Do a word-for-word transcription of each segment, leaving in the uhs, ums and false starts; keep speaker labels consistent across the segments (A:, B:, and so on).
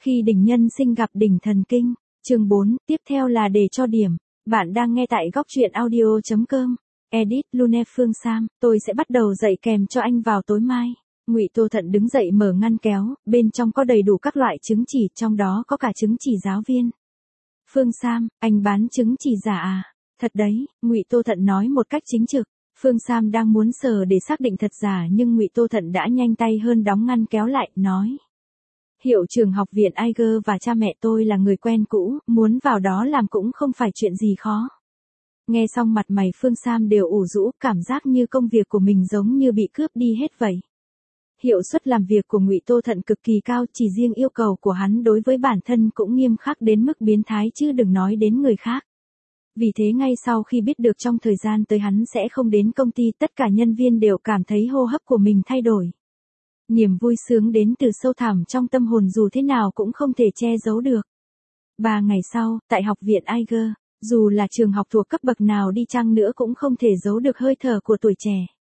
A: Khi đỉnh nhân sinh gặp đỉnh thần kinh, chương bốn, tiếp theo là để cho điểm. Bạn đang nghe tại góc truyện audio chấm com. Edit Lune Phương Sam, tôi sẽ bắt đầu dạy kèm cho anh vào tối mai. Ngụy Tô Thận đứng dậy mở ngăn kéo, bên trong có đầy đủ các loại chứng chỉ, trong đó có cả chứng chỉ giáo viên. Phương Sam, anh bán chứng chỉ giả à? Thật đấy, Ngụy Tô Thận nói một cách chính trực. Phương Sam đang muốn sờ để xác định thật giả nhưng Ngụy Tô Thận đã nhanh tay hơn đóng ngăn kéo lại, nói. Hiệu trưởng học viện Iger và cha mẹ tôi là người quen cũ, muốn vào đó làm cũng không phải chuyện gì khó. Nghe xong mặt mày Phương Sam đều ủ rũ, cảm giác như công việc của mình giống như bị cướp đi hết vậy. Hiệu suất làm việc của Ngụy Tô Thận cực kỳ cao, chỉ riêng yêu cầu của hắn đối với bản thân cũng nghiêm khắc đến mức biến thái chứ đừng nói đến người khác. Vì thế ngay sau khi biết được trong thời gian tới hắn sẽ không đến công ty, tất cả nhân viên đều cảm thấy hô hấp của mình thay đổi. Niềm vui sướng đến từ sâu thẳm trong tâm hồn dù thế nào cũng không thể che giấu được. Ba ngày sau, tại học viện Iger, dù là trường học thuộc cấp bậc nào đi chăng nữa cũng không thể giấu được hơi thở của tuổi trẻ.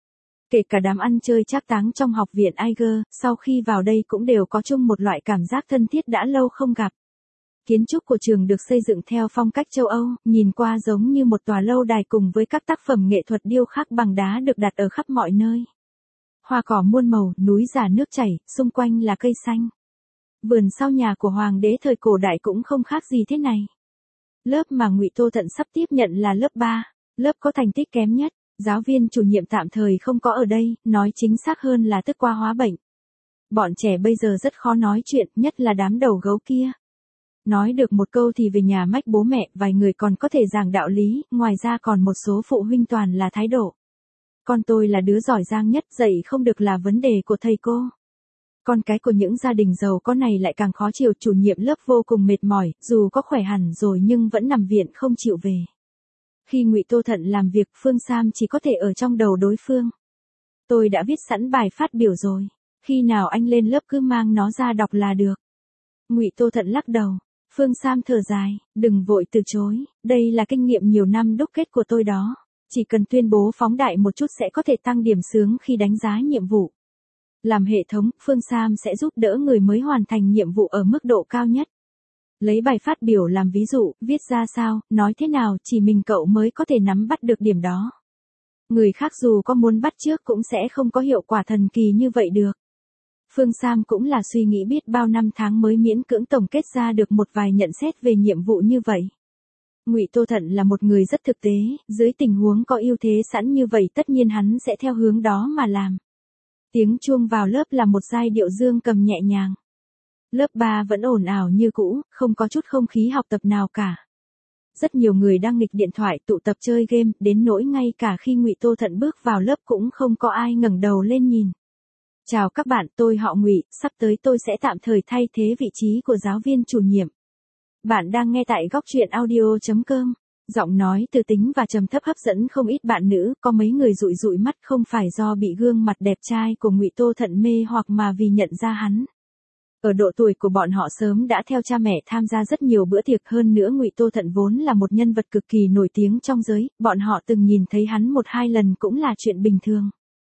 A: Kể cả đám ăn chơi trác táng trong học viện Iger, sau khi vào đây cũng đều có chung một loại cảm giác thân thiết đã lâu không gặp. Kiến trúc của trường được xây dựng theo phong cách châu Âu, nhìn qua giống như một tòa lâu đài cùng với các tác phẩm nghệ thuật điêu khắc bằng đá được đặt ở khắp mọi nơi. Hoa cỏ muôn màu, núi giả nước chảy, xung quanh là cây xanh. Vườn sau nhà của hoàng đế thời cổ đại cũng không khác gì thế này. Lớp mà Ngụy Tô Thận sắp tiếp nhận là lớp ba, lớp có thành tích kém nhất. Giáo viên chủ nhiệm tạm thời không có ở đây, nói chính xác hơn là tức qua hóa bệnh. Bọn trẻ bây giờ rất khó nói chuyện, nhất là đám đầu gấu kia. Nói được một câu thì về nhà mách bố mẹ, vài người còn có thể giảng đạo lý, ngoài ra còn một số phụ huynh toàn là thái độ. Con tôi là đứa giỏi giang nhất, dạy không được là vấn đề của thầy cô. Con cái của những gia đình giàu có này lại càng khó chịu, chủ nhiệm lớp vô cùng mệt mỏi, dù có khỏe hẳn rồi nhưng vẫn nằm viện không chịu về. Khi Ngụy Tô Thận làm việc, Phương Sam chỉ có thể ở trong đầu đối phương. Tôi đã viết sẵn bài phát biểu rồi, khi nào anh lên lớp cứ mang nó ra đọc là được. Ngụy Tô Thận lắc đầu. Phương Sam thở dài, đừng vội từ chối, đây là kinh nghiệm nhiều năm đúc kết của tôi đó. Chỉ cần tuyên bố phóng đại một chút sẽ có thể tăng điểm xướng khi đánh giá nhiệm vụ. Làm hệ thống, Phương Sam sẽ giúp đỡ người mới hoàn thành nhiệm vụ ở mức độ cao nhất. Lấy bài phát biểu làm ví dụ, viết ra sao, nói thế nào, chỉ mình cậu mới có thể nắm bắt được điểm đó. Người khác dù có muốn bắt chước cũng sẽ không có hiệu quả thần kỳ như vậy được. Phương Sam cũng là suy nghĩ biết bao năm tháng mới miễn cưỡng tổng kết ra được một vài nhận xét về nhiệm vụ như vậy. Ngụy Tô Thận là một người rất thực tế, dưới tình huống có ưu thế sẵn như vậy tất nhiên hắn sẽ theo hướng đó mà làm. Tiếng chuông vào lớp là một giai điệu dương cầm nhẹ nhàng. Lớp ba vẫn ồn ào như cũ, không có chút không khí học tập nào cả. Rất nhiều người đang nghịch điện thoại tụ tập chơi game, đến nỗi ngay cả khi Ngụy Tô Thận bước vào lớp cũng không có ai ngẩng đầu lên nhìn. Chào các bạn, tôi họ Ngụy, sắp tới tôi sẽ tạm thời thay thế vị trí của giáo viên chủ nhiệm. Bạn đang nghe tại góc truyện audio chấm com. Giọng nói từ tính và trầm thấp hấp dẫn không ít bạn nữ, có mấy người dụi dụi mắt không phải do bị gương mặt đẹp trai của Ngụy Tô Thận mê hoặc mà vì nhận ra hắn. Ở độ tuổi của bọn họ sớm đã theo cha mẹ tham gia rất nhiều bữa tiệc, hơn nữa Ngụy Tô Thận vốn là một nhân vật cực kỳ nổi tiếng trong giới, bọn họ từng nhìn thấy hắn một hai lần cũng là chuyện bình thường.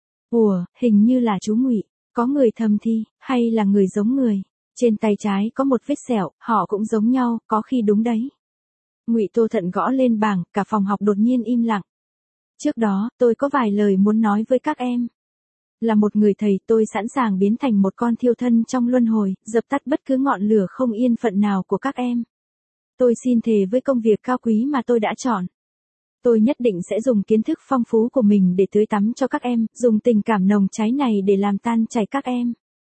A: Ủa, hình như là chú Ngụy, có người thầm thi, hay là người giống người. Trên tay trái có một vết sẹo, họ cũng giống nhau, có khi đúng đấy. Ngụy Tô Thận gõ lên bảng, cả phòng học đột nhiên im lặng. Trước đó, tôi có vài lời muốn nói với các em. Là một người thầy, tôi sẵn sàng biến thành một con thiêu thân trong luân hồi, dập tắt bất cứ ngọn lửa không yên phận nào của các em. Tôi xin thề với công việc cao quý mà tôi đã chọn. Tôi nhất định sẽ dùng kiến thức phong phú của mình để tưới tắm cho các em, dùng tình cảm nồng cháy này để làm tan chảy các em.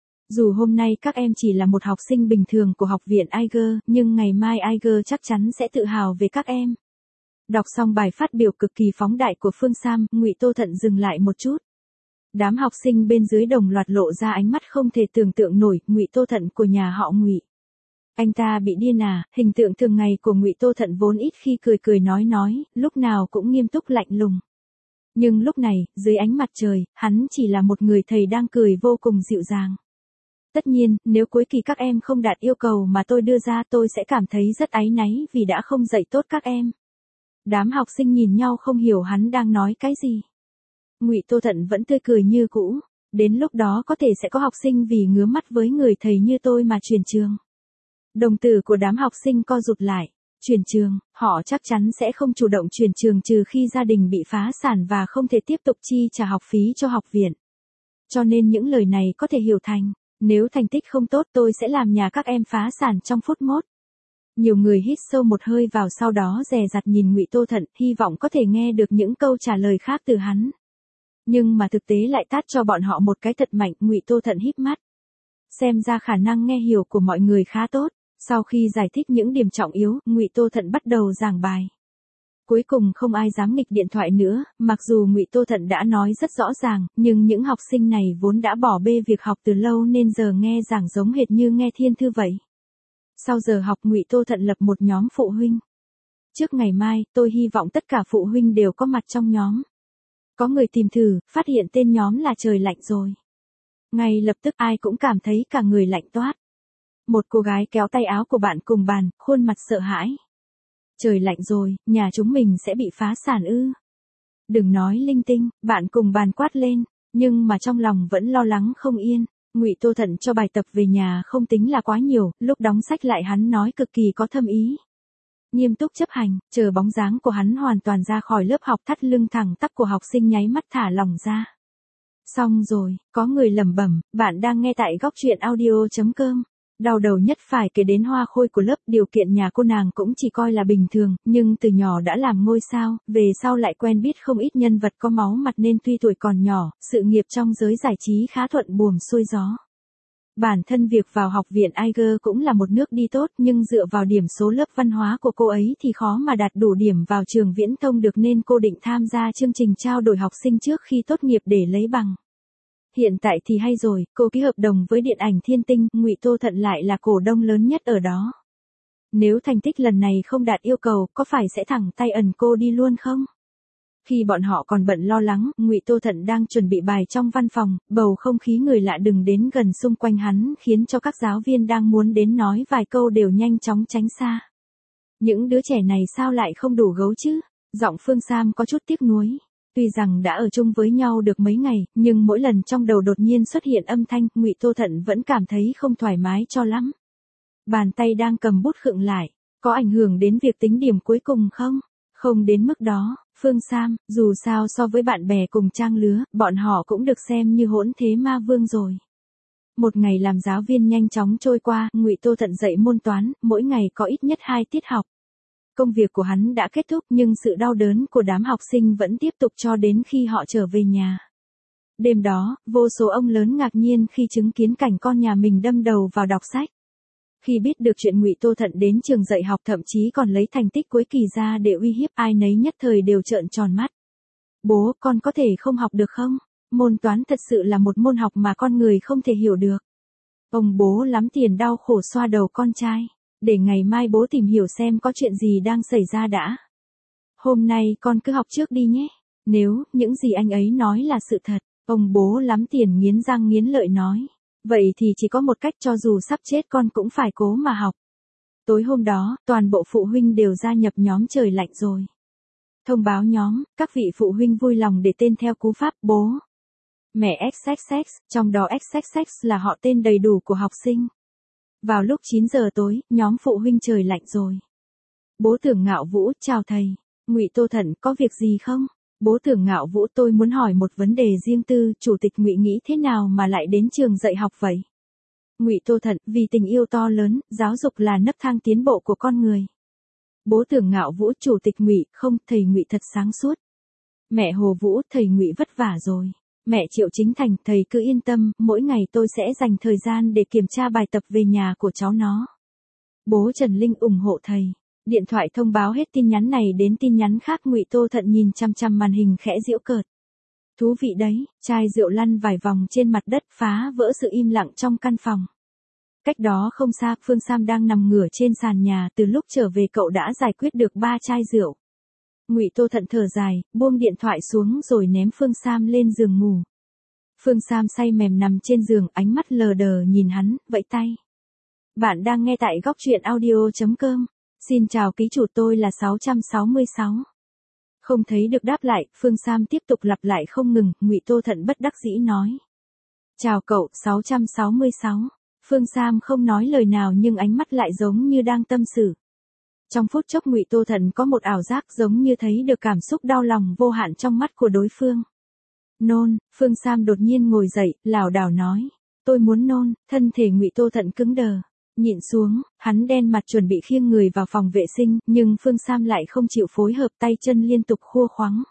A: Dù hôm nay các em chỉ là một học sinh bình thường của học viện Iger, nhưng ngày mai Iger chắc chắn sẽ tự hào về các em. Đọc xong bài phát biểu cực kỳ phóng đại của Phương Sam, Ngụy Tô Thận dừng lại một chút. Đám học sinh bên dưới đồng loạt lộ ra ánh mắt không thể tưởng tượng nổi, Ngụy Tô Thận của nhà họ Ngụy. Anh ta bị điên à? Hình tượng thường ngày của Ngụy Tô Thận vốn ít khi cười cười nói nói, lúc nào cũng nghiêm túc lạnh lùng. Nhưng lúc này, dưới ánh mặt trời, hắn chỉ là một người thầy đang cười vô cùng dịu dàng. Tất nhiên, nếu cuối kỳ các em không đạt yêu cầu mà tôi đưa ra tôi sẽ cảm thấy rất áy náy vì đã không dạy tốt các em. Đám học sinh nhìn nhau không hiểu hắn đang nói cái gì. Ngụy Tô Thận vẫn tươi cười như cũ, đến lúc đó có thể sẽ có học sinh vì ngứa mắt với người thầy như tôi mà chuyển trường. Đồng tử của đám học sinh co rụt lại. Chuyển trường, họ chắc chắn sẽ không chủ động chuyển trường trừ khi gia đình bị phá sản và không thể tiếp tục chi trả học phí cho học viện. Cho nên những lời này có thể hiểu thành, nếu thành tích không tốt tôi sẽ làm nhà các em phá sản trong phút mốt. Nhiều người hít sâu một hơi vào sau đó dè dặt nhìn Ngụy Tô Thận, hy vọng có thể nghe được những câu trả lời khác từ hắn. Nhưng mà thực tế lại tát cho bọn họ một cái thật mạnh. Ngụy Tô Thận híp mắt. Xem ra khả năng nghe hiểu của mọi người khá tốt. Sau khi giải thích những điểm trọng yếu, Ngụy Tô Thận bắt đầu giảng bài. Cuối cùng không ai dám nghịch điện thoại nữa, mặc dù Ngụy Tô Thận đã nói rất rõ ràng, nhưng những học sinh này vốn đã bỏ bê việc học từ lâu nên giờ nghe giảng giống hệt như nghe thiên thư vậy. Sau giờ học Ngụy Tô Thận lập một nhóm phụ huynh. Trước ngày mai, tôi hy vọng tất cả phụ huynh đều có mặt trong nhóm. Có người tìm thử, phát hiện tên nhóm là Trời Lạnh Rồi. Ngay lập tức ai cũng cảm thấy cả người lạnh toát. Một cô gái kéo tay áo của bạn cùng bàn, khuôn mặt sợ hãi. Trời lạnh rồi, nhà chúng mình sẽ bị phá sản ư? Đừng nói linh tinh, bạn cùng bàn quát lên, nhưng mà trong lòng vẫn lo lắng không yên. Ngụy Tô Thận cho bài tập về nhà không tính là quá nhiều, lúc đóng sách lại hắn nói cực kỳ có thâm ý. Nghiêm túc chấp hành, chờ bóng dáng của hắn hoàn toàn ra khỏi lớp học, thắt lưng thẳng tắp của học sinh nháy mắt thả lỏng ra. Xong rồi, có người lẩm bẩm, bạn đang nghe tại góc truyện audio chấm com. Đau đầu nhất phải kể đến Hoa Khôi của lớp, điều kiện nhà cô nàng cũng chỉ coi là bình thường, nhưng từ nhỏ đã làm ngôi sao, về sau lại quen biết không ít nhân vật có máu mặt nên tuy tuổi còn nhỏ, sự nghiệp trong giới giải trí khá thuận buồm xuôi gió. Bản thân việc vào học viện Iger cũng là một nước đi tốt, nhưng dựa vào điểm số lớp văn hóa của cô ấy thì khó mà đạt đủ điểm vào trường viễn thông được nên cô định tham gia chương trình trao đổi học sinh trước khi tốt nghiệp để lấy bằng. Hiện tại thì hay rồi, cô ký hợp đồng với điện ảnh Thiên Tinh, Ngụy Tô Thận lại là cổ đông lớn nhất ở đó. Nếu thành tích lần này không đạt yêu cầu, có phải sẽ thẳng tay ẩn cô đi luôn không? Khi bọn họ còn bận lo lắng, Ngụy Tô Thận đang chuẩn bị bài trong văn phòng, bầu không khí người lạ đừng đến gần xung quanh hắn khiến cho các giáo viên đang muốn đến nói vài câu đều nhanh chóng tránh xa. Những đứa trẻ này sao lại không đủ gấu chứ? Giọng Phương Sam có chút tiếc nuối. Tuy rằng đã ở chung với nhau được mấy ngày, nhưng mỗi lần trong đầu đột nhiên xuất hiện âm thanh, Ngụy Tô Thận vẫn cảm thấy không thoải mái cho lắm. Bàn tay đang cầm bút khựng lại, có ảnh hưởng đến việc tính điểm cuối cùng không? Không đến mức đó, Phương Sam, dù sao so với bạn bè cùng trang lứa, bọn họ cũng được xem như hỗn thế ma vương rồi. Một ngày làm giáo viên nhanh chóng trôi qua, Ngụy Tô Thận dạy môn toán, mỗi ngày có ít nhất hai tiết học. Công việc của hắn đã kết thúc nhưng sự đau đớn của đám học sinh vẫn tiếp tục cho đến khi họ trở về nhà. Đêm đó, vô số ông lớn ngạc nhiên khi chứng kiến cảnh con nhà mình đâm đầu vào đọc sách. Khi biết được chuyện Ngụy Tô Thận đến trường dạy học thậm chí còn lấy thành tích cuối kỳ ra để uy hiếp ai nấy nhất thời đều trợn tròn mắt. Bố, con có thể không học được không? Môn toán thật sự là một môn học mà con người không thể hiểu được. Ông bố lắm tiền đau khổ xoa đầu con trai. Để ngày mai bố tìm hiểu xem có chuyện gì đang xảy ra đã. Hôm nay con cứ học trước đi nhé. Nếu những gì anh ấy nói là sự thật, ông bố lắm tiền nghiến răng nghiến lợi nói. Vậy thì chỉ có một cách, cho dù sắp chết con cũng phải cố mà học. Tối hôm đó, toàn bộ phụ huynh đều gia nhập nhóm Trời Lạnh Rồi. Thông báo nhóm, các vị phụ huynh vui lòng để tên theo cú pháp bố, mẹ ích ích ích, trong đó ích ích ích là họ tên đầy đủ của học sinh. Vào lúc chín giờ tối, nhóm phụ huynh Trời Lạnh Rồi. Bố Tưởng Ngạo Vũ, chào thầy. Ngụy Tô Thận, có việc gì không? Bố Tưởng Ngạo Vũ, tôi muốn hỏi một vấn đề riêng tư, chủ tịch Ngụy nghĩ thế nào mà lại đến trường dạy học vậy? Ngụy Tô Thận, vì tình yêu to lớn, giáo dục là nấc thang tiến bộ của con người. Bố Tưởng Ngạo Vũ, chủ tịch Ngụy, không, thầy Ngụy thật sáng suốt. Mẹ Hồ Vũ, thầy Ngụy vất vả rồi. Mẹ Triệu Chính Thành, thầy cứ yên tâm, mỗi ngày tôi sẽ dành thời gian để kiểm tra bài tập về nhà của cháu nó. Bố Trần Linh ủng hộ thầy. Điện thoại thông báo hết tin nhắn này đến tin nhắn khác. Ngụy Tô Thận nhìn chăm chăm màn hình khẽ giễu cợt. Thú vị đấy, chai rượu lăn vài vòng trên mặt đất phá vỡ sự im lặng trong căn phòng. Cách đó không xa, Phương Sam đang nằm ngửa trên sàn nhà, từ lúc trở về cậu đã giải quyết được ba chai rượu. Ngụy Tô Thận thở dài, buông điện thoại xuống rồi ném Phương Sam lên giường ngủ. Phương Sam say mềm nằm trên giường, ánh mắt lờ đờ nhìn hắn, vẫy tay. Bạn đang nghe tại góc truyện audio chấm com. Xin chào ký chủ, tôi là sáu trăm sáu mươi sáu. Không thấy được đáp lại, Phương Sam tiếp tục lặp lại không ngừng, Ngụy Tô Thận bất đắc dĩ nói. Chào cậu, sáu trăm sáu mươi sáu. Phương Sam không nói lời nào nhưng ánh mắt lại giống như đang tâm sự. Trong phút chốc Ngụy Tô Thận có một ảo giác giống như thấy được cảm xúc đau lòng vô hạn trong mắt của đối phương. Nôn, Phương Sam đột nhiên ngồi dậy, lảo đảo nói. Tôi muốn nôn, thân thể Ngụy Tô Thận cứng đờ. Nhịn xuống, hắn đen mặt chuẩn bị khiêng người vào phòng vệ sinh, nhưng Phương Sam lại không chịu phối hợp, tay chân liên tục khua khoắng.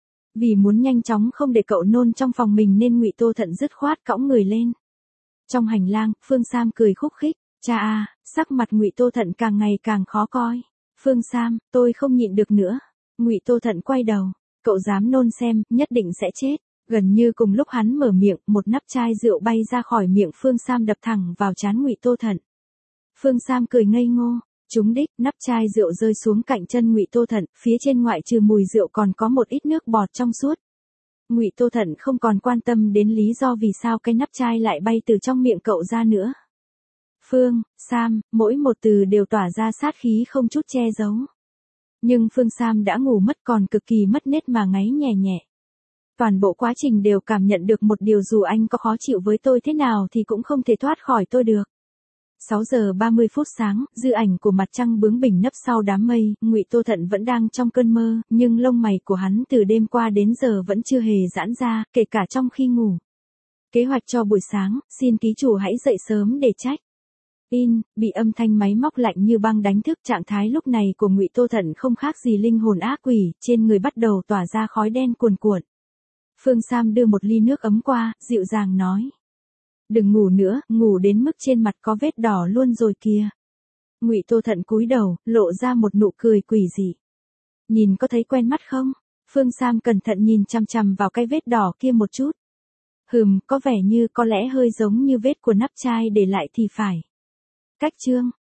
A: Vì muốn nhanh chóng không để cậu nôn trong phòng mình nên Ngụy Tô Thận dứt khoát cõng người lên. Trong hành lang, Phương Sam cười khúc khích, cha à, sắc mặt Ngụy Tô Thận càng ngày càng khó coi. Phương Sam, tôi không nhịn được nữa. Ngụy Tô Thận quay đầu, cậu dám nôn xem, nhất định sẽ chết. Gần như cùng lúc hắn mở miệng, một nắp chai rượu bay ra khỏi miệng Phương Sam đập thẳng vào trán Ngụy Tô Thận. Phương Sam cười ngây ngô, trúng đích, nắp chai rượu rơi xuống cạnh chân Ngụy Tô Thận, phía trên ngoại trừ mùi rượu còn có một ít nước bọt trong suốt. Ngụy Tô Thận không còn quan tâm đến lý do vì sao cái nắp chai lại bay từ trong miệng cậu ra nữa. Phương, Sam, mỗi một từ đều tỏa ra sát khí không chút che giấu. Nhưng Phương Sam đã ngủ mất còn cực kỳ mất nết mà ngáy nhẹ nhẹ. Toàn bộ quá trình đều cảm nhận được một điều dù anh có khó chịu với tôi thế nào thì cũng không thể thoát khỏi tôi được. sáu giờ ba mươi phút sáng, dư ảnh của mặt trăng bướng bỉnh nấp sau đám mây, Ngụy Tô Thận vẫn đang trong cơn mơ, nhưng lông mày của hắn từ đêm qua đến giờ vẫn chưa hề giãn ra, kể cả trong khi ngủ. Kế hoạch cho buổi sáng, xin ký chủ hãy dậy sớm để trách. In, bị âm thanh máy móc lạnh như băng đánh thức, trạng thái lúc này của Ngụy Tô Thận không khác gì linh hồn ác quỷ, trên người bắt đầu tỏa ra khói đen cuồn cuộn. Phương Sam đưa một ly nước ấm qua, dịu dàng nói. Đừng ngủ nữa, ngủ đến mức trên mặt có vết đỏ luôn rồi kìa. Ngụy Tô Thận cúi đầu, lộ ra một nụ cười quỷ dị. Nhìn có thấy quen mắt không? Phương Sam cẩn thận nhìn chằm chằm vào cái vết đỏ kia một chút. Hừm, có vẻ như có lẽ hơi giống như vết của nắp chai để lại thì phải. Cách chương